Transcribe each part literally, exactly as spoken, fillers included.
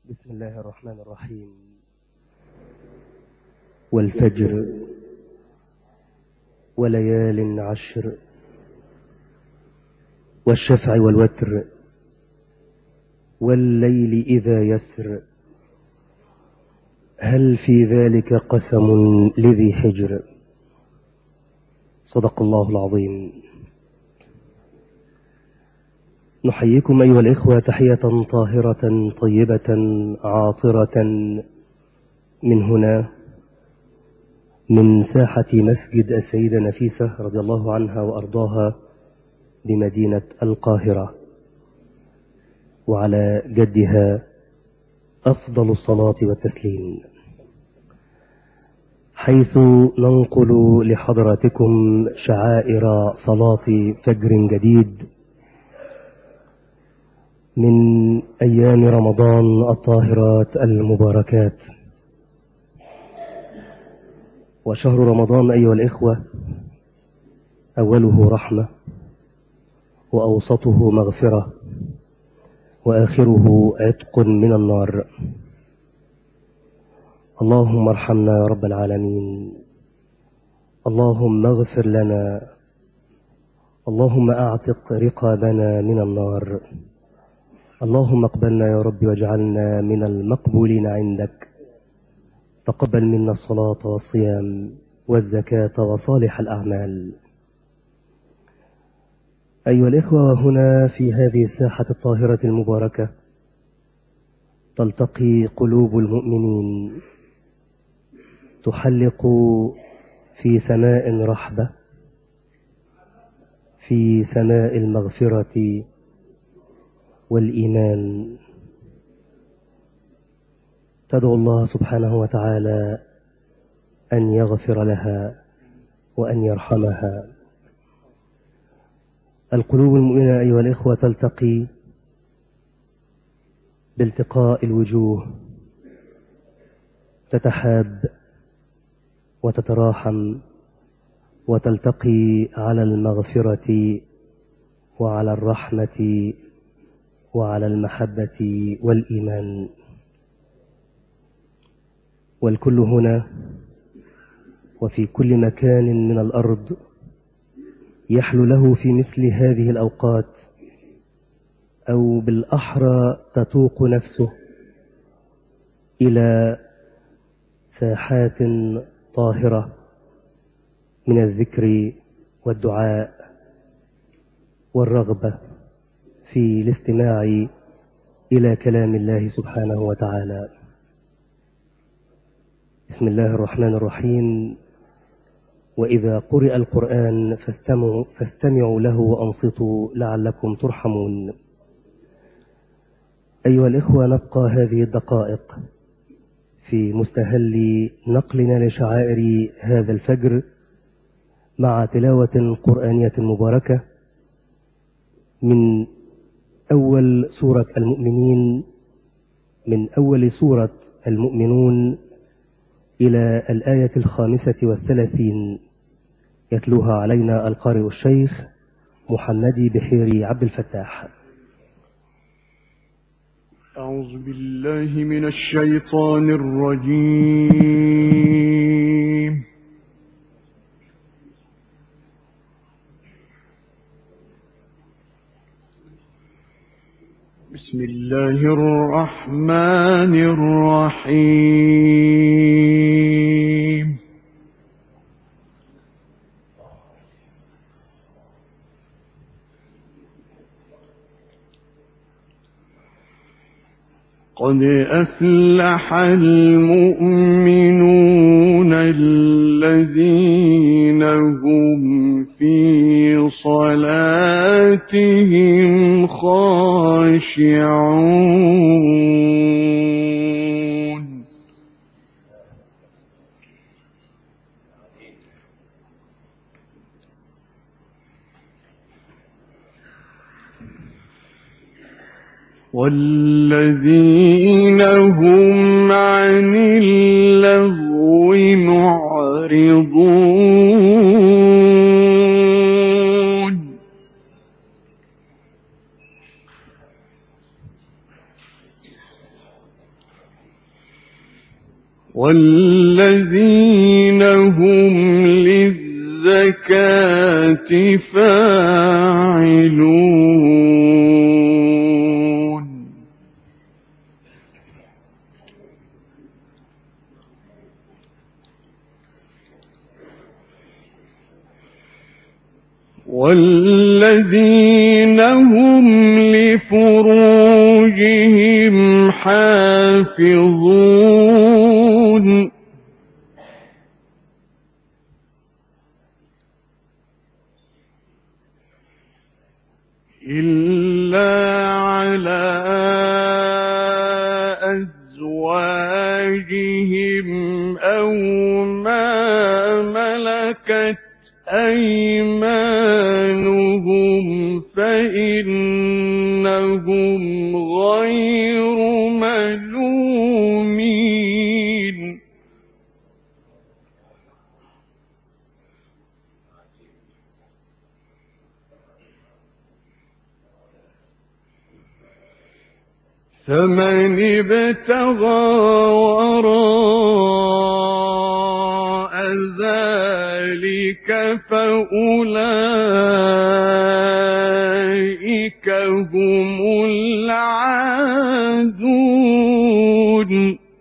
بسم الله الرحمن الرحيم. والفجر وليال عشر والشفع والوتر والليل إذا يسر هل في ذلك قسم لذي حجر. صدق الله العظيم. نحييكم أيها الإخوة تحية طاهرة طيبة عاطرة من هنا من ساحة مسجد السيدة نفيسة رضي الله عنها وأرضاها بمدينة القاهرة، وعلى جدها أفضل الصلاة والتسليم، حيث ننقل لحضراتكم شعائر صلاة فجر جديد من أيام رمضان الطاهرات المباركات. وشهر رمضان أيها الإخوة أوله رحمة، وأوسطه مغفرة، وآخره عتق من النار. اللهم ارحمنا يا رب العالمين، اللهم اغفر لنا، اللهم أعتق رقابنا من النار، اللهم اقبلنا يا رب واجعلنا من المقبولين عندك. تقبل منا الصلاة والصيام والزكاة وصالح الأعمال. أيها الإخوة، هنا في هذه الساحة الطاهرة المباركة تلتقي قلوب المؤمنين، تحلق في سماء رحبة، في سماء المغفرة والإيمان، تدعو الله سبحانه وتعالى أن يغفر لها وأن يرحمها. القلوب المؤمنة أيها الإخوة تلتقي بالتقاء الوجوه، تتحاب وتتراحم وتلتقي على المغفرة وعلى الرحمة وعلى المحبة والإيمان. والكل هنا وفي كل مكان من الأرض يحلو له في مثل هذه الأوقات، أو بالأحرى تتوق نفسه إلى ساحات طاهرة من الذكر والدعاء والرغبة في الاستماع إلى كلام الله سبحانه وتعالى. بسم الله الرحمن الرحيم. وإذا قرئ القرآن فاستمعوا, فاستمعوا له وأنصتوا لعلكم ترحمون. أيها الإخوة، نبقى هذه الدقائق في مستهل نقلنا لشعائر هذا الفجر مع تلاوة قرآنية مباركة من أول سورة المؤمنين، من أول سورة المؤمنون إلى الآية الخامسة والثلاثين، يتلوها علينا القارئ الشيخ محمد بحيري عبد الفتاح. أعوذ بالله من الشيطان الرجيم. بسم الله الرحمن الرحيم. قد أفلح المؤمنون الذين هم في صلاتهم خاشعون. والذين هم عن اللغو معرضون. والذين هم للزكاة فاعلون والذين هم لفروجهم حافظون إلا على أزواجهم أو ما ملكت أيمانهم فإنهم غير ملومين فمن ابتغى وراء ذلك فأولئك هم العادون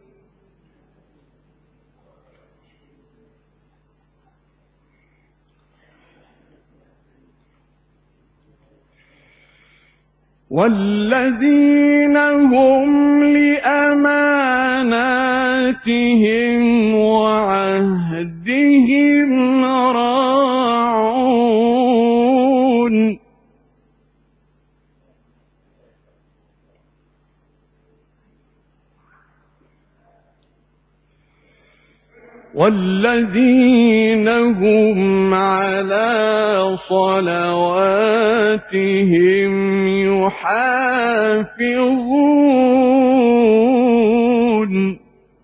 والذين هم لأماناتهم وعهدهم راعون والذين هم على صلواتهم يحافظون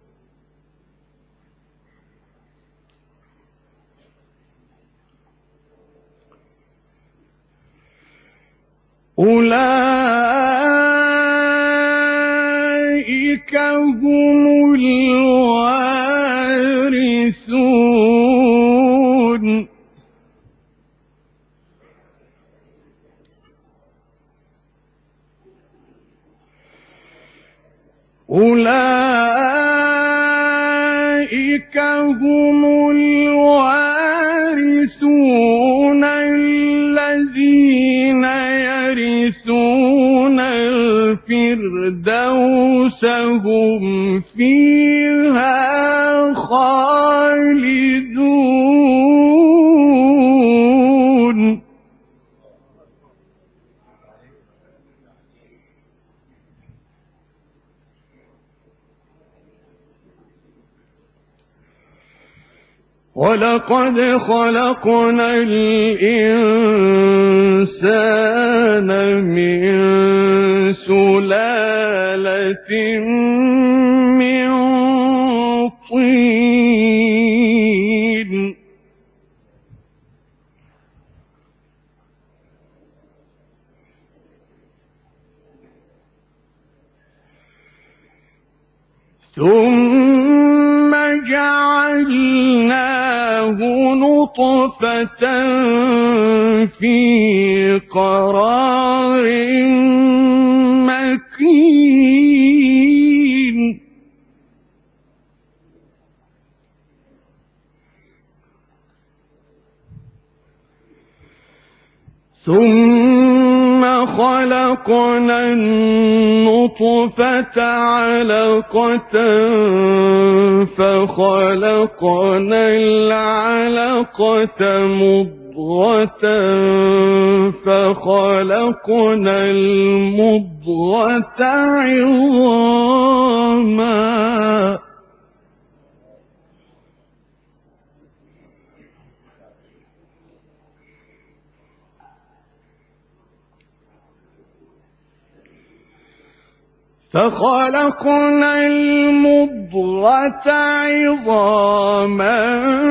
أولئك هم الوارثون أولئك هم الوارثون الذين يرثون الفردوس هم فيها خالدون ولقد خلقنا الإنسان من سلالة من طين ثم جعلناه نطفة في قرار مكين ثم خلقنا النطفة علقة فخلقنا العلقة مضغة فخلقنا المضغة عظاما فخلقنا المضغة عظاما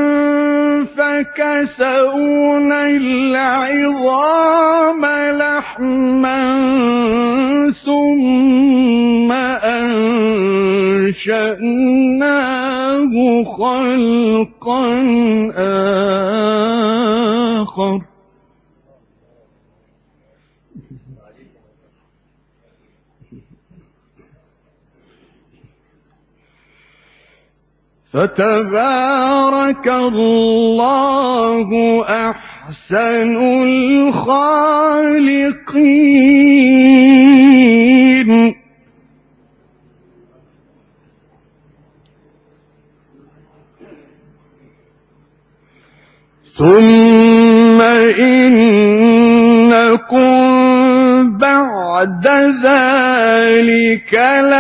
فكسونا العظام لحما ثم أنشأناه خلقا آخر. فتبارك الله أحسن الخالقين. ثم إنكم بعد ذلك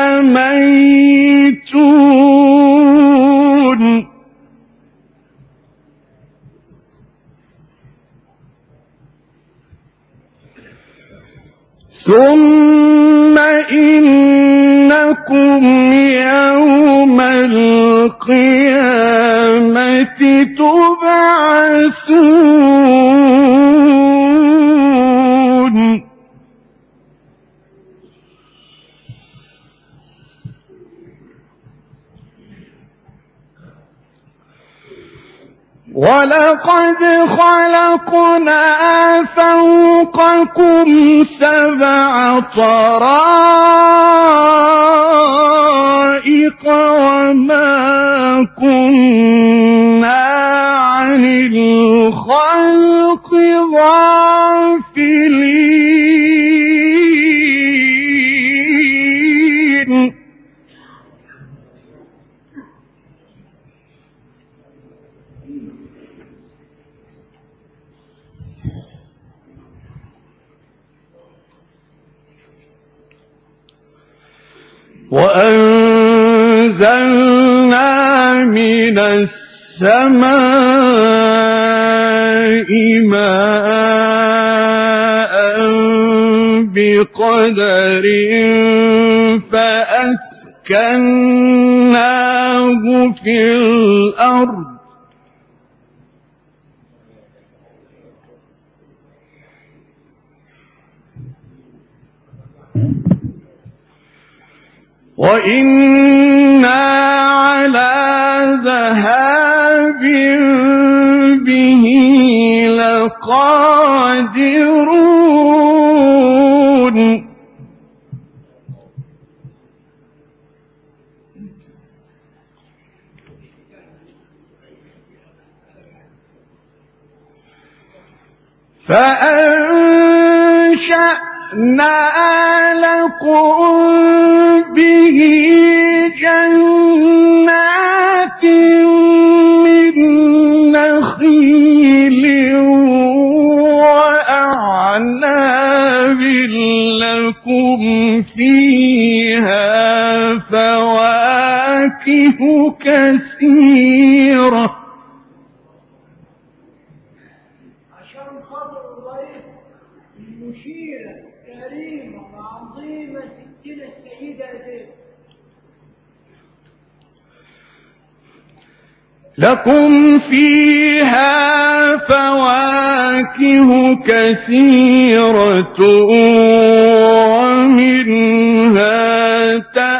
لميتون. ثم إنكم يوم القيامة تبعثون. ولقد خلقنا فوقكم سبع طرائق وما كنا عن الخلق غافلين. وأنزلنا من السماء ماء بقدر فأسكناه في الأرض وإنا على ذهاب به لقادرون. فأنشأنا لكم به جنات من نخيل وأعناب لكم فيها فواكه كثيرة. عشان خاطر الرئيس المشيرة كريمة وعظيمة ستنا السيدة أديب لكم فيها فواكه كثيرة ومنها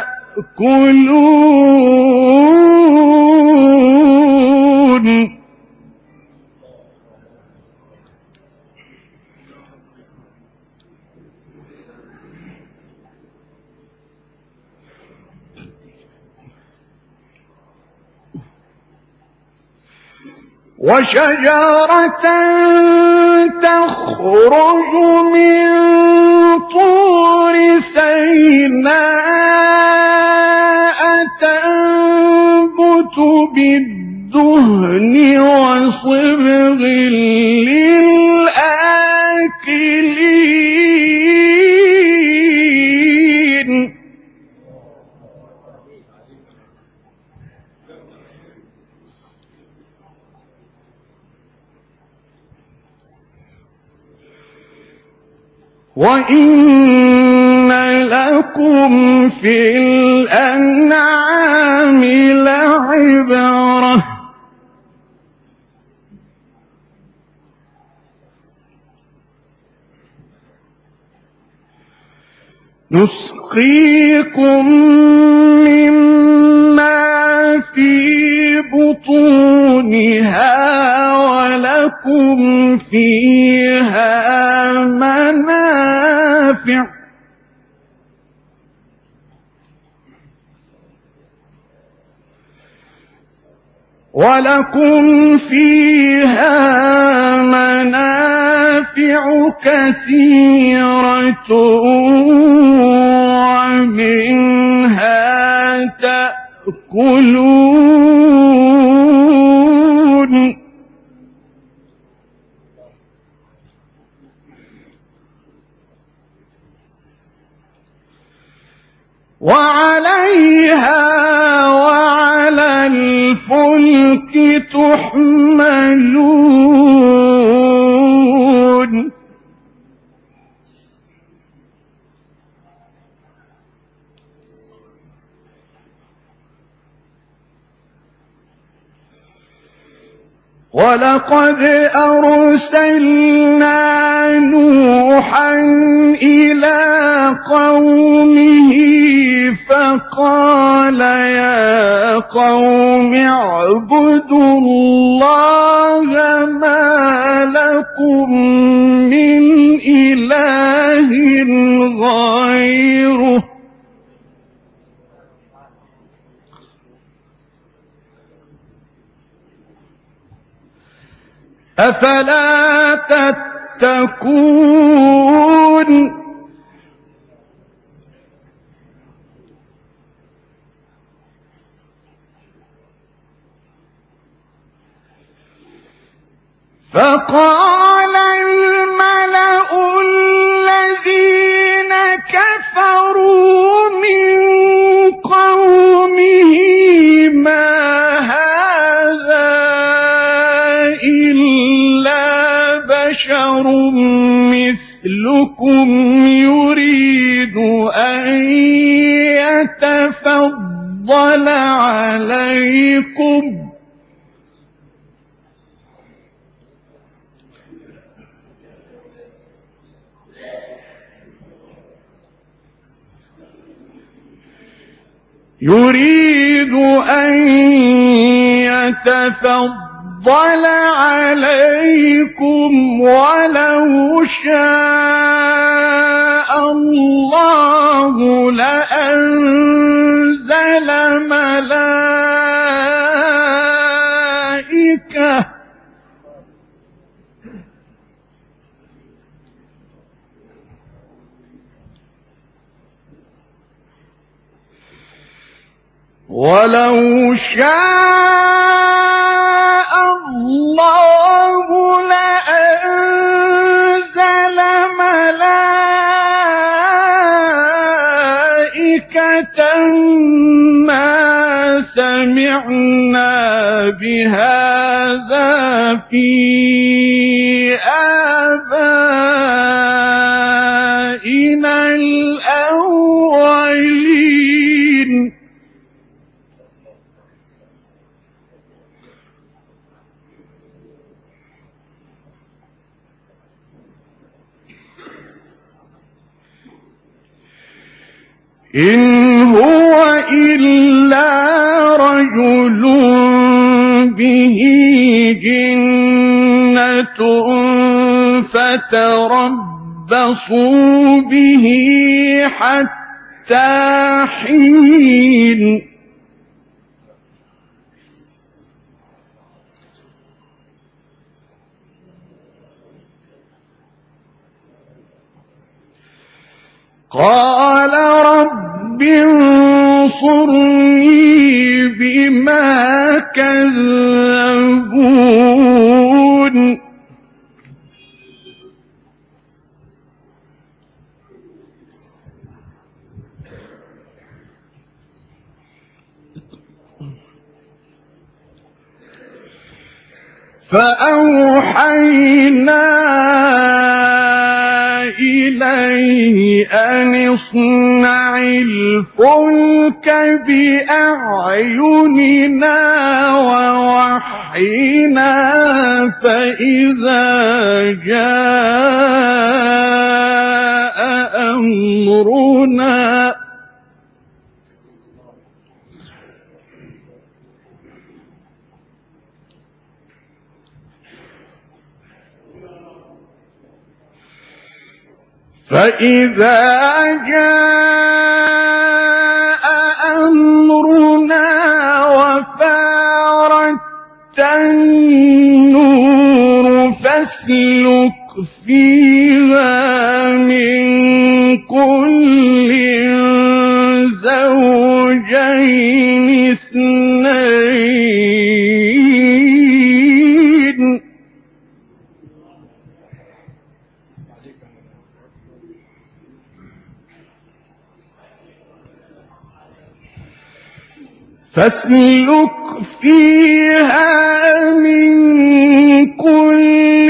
تأكلون. وشجرة تخرج من طور سيناء تنبت بالدهن وصبغ للآكلين. وإن لكم في الأنعام لعبرة نسقيكم مما في بطونها ولكم فيها منافع ولكم فيها منافع كثيرة ومنها تأكلون وعليها وعلى الفلك تحملون ولقد أرسلنا نوحا إلى قومه فقال يا قوم اعبدوا الله ما لكم من إله غيره أفلا تتقون فقال الملأ الذين كفروا من قومه ما هذا إلا بشر مثلكم يريد أن يتفضل عليكم يريد أن يتفضل عليكم ولو شاء الله لأنزل ملائكة ولو شاء الله لأنزل ملائكة ما سمعنا بهذا في آبائنا الأولين إن هو إلا رجل به جنة فتربصوا به حتى حين قال رب انصرني بما كذبون فأوحينا إليه أن اصنع الفلك بأعيننا ووحينا فإذا جاء أمرنا فإذا جاء أمرنا وفارت النور فاسلك فيها من كل زوجين اثنين فاسلك فيها من كل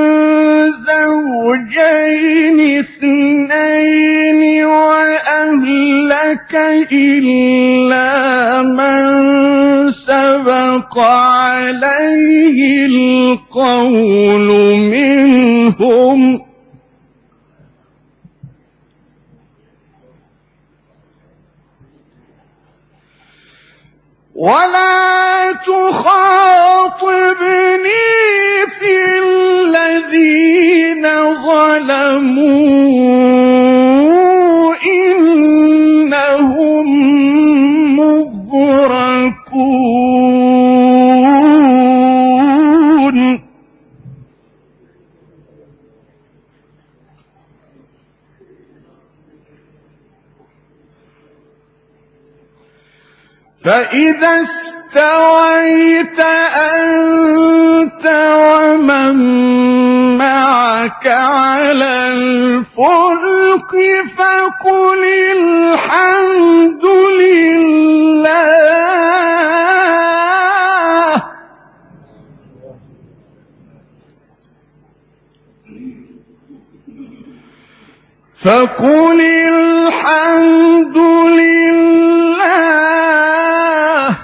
زوجين اثنين وأهلك إلا من سبق عليه القول منهم ولا تخاطبني في الذين ظلموا إنهم مغرقون فإذا استويت أنت ومن معك على الفلك فقل الحمد لله فقل الحمد لله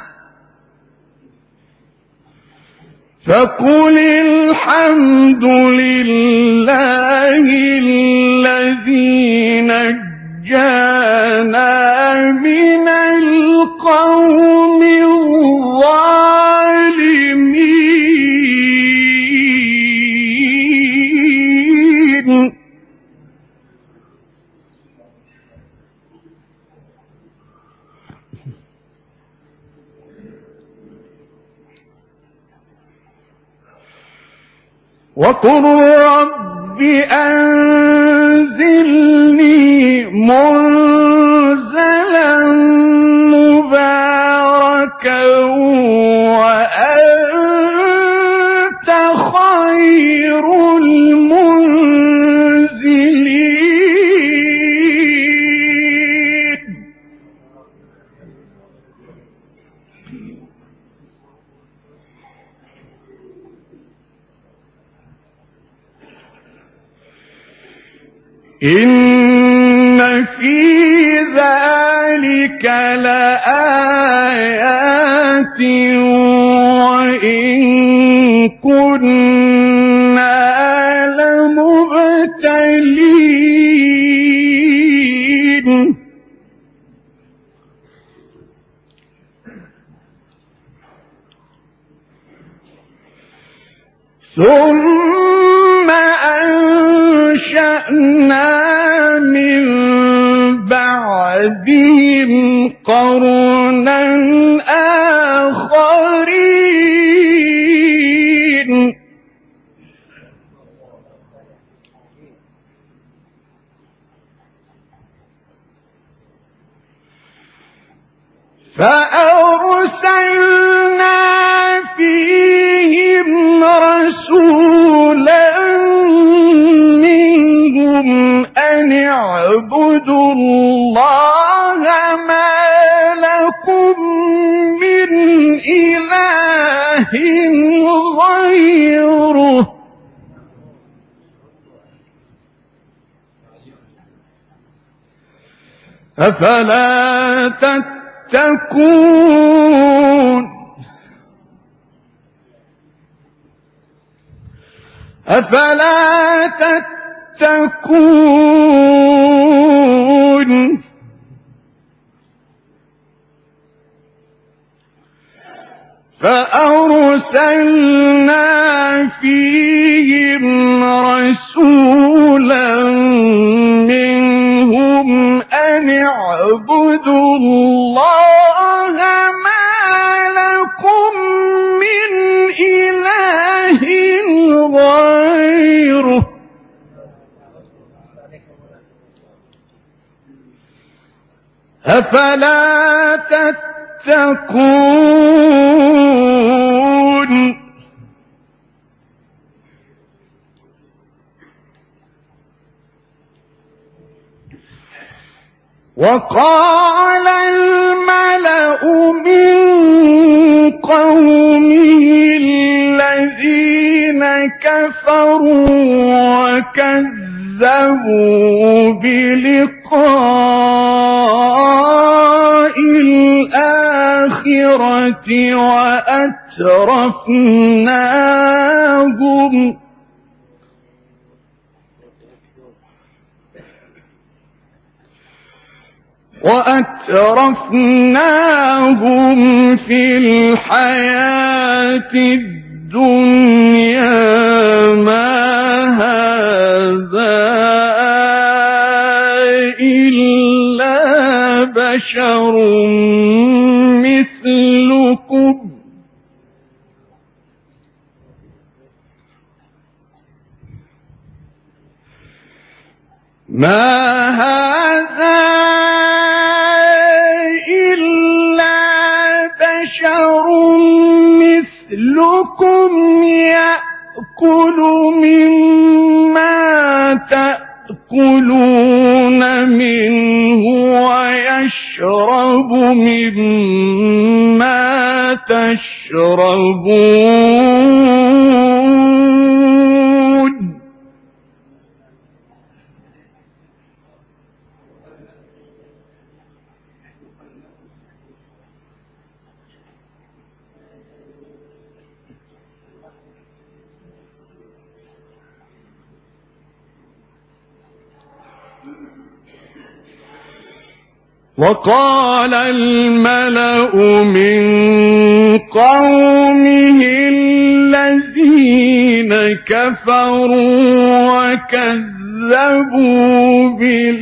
فقل الحمد لله الذي نجانا من القوم الظالمين وقل رب أنزلني منزلا مباركا وأنت خير المنزلين إن في ذلك لآيات وإن كنا لمبتلين ثم أنشأنا من بعدهم قرنا آخرين فأرسلنا فيهم رسولا منهم أن اعبدوا الله ما لكم من إله غيره أفلا تتقون أفلا تتقون فأرسلنا فيهم رسولا منهم أن اعبدوا الله ما لكم من إله غيره أفلا تتقون. وقال الملأ من قومه الذين كفروا وكذبوا بلقاء الآخرة وأترفناهم وأترفناهم في الحياة الدنيا ما هذا إلا بشر مثلكم ما هذا بشر مثلكم يأكل مما تأكلون منه ويشرب مما تشربون وقال الملأ من قومه الذين كفروا وكذبوا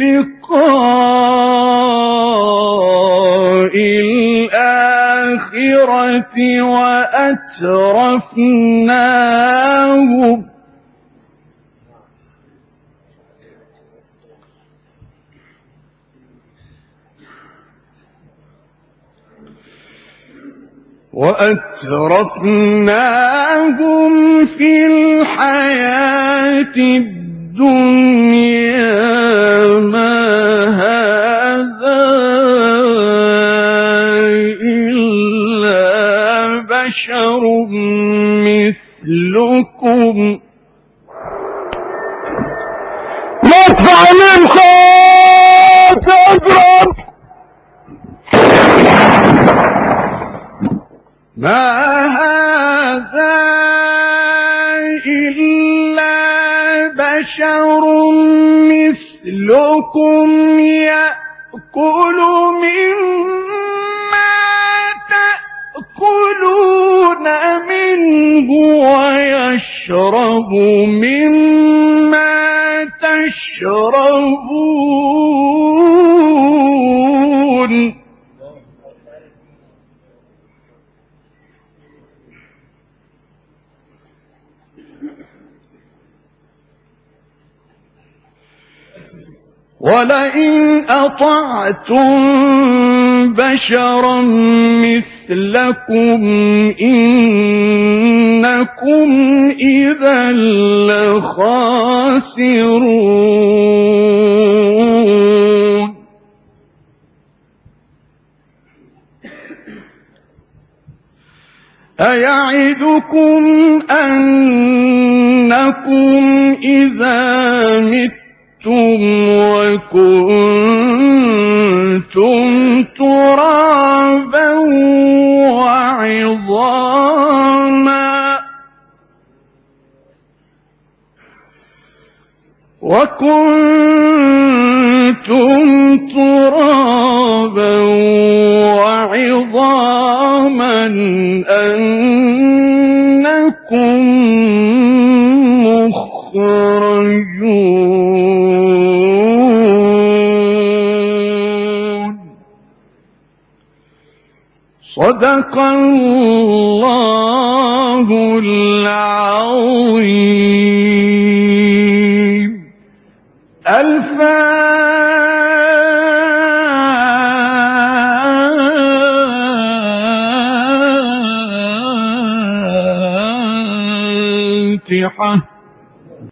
بلقاء الآخرة وأترفناهم وأترفناهم في الحياة الدنيا ما هذا إلا بشر مثلكم يدفع الإنسان تجرب ما هذا إلا بشر مثلكم يأكل مما تأكلون منه ويشرب مما تشربون ولئن أطعتم بشرا مثلكم إنكم إذا لخاسرون أيعدكم أنكم إذا متم وكنتم ترابا وعظاما وكنتم ترابا وعظاما كراما أنكم مخرجون. صدق الله العظيم. الفاتحة.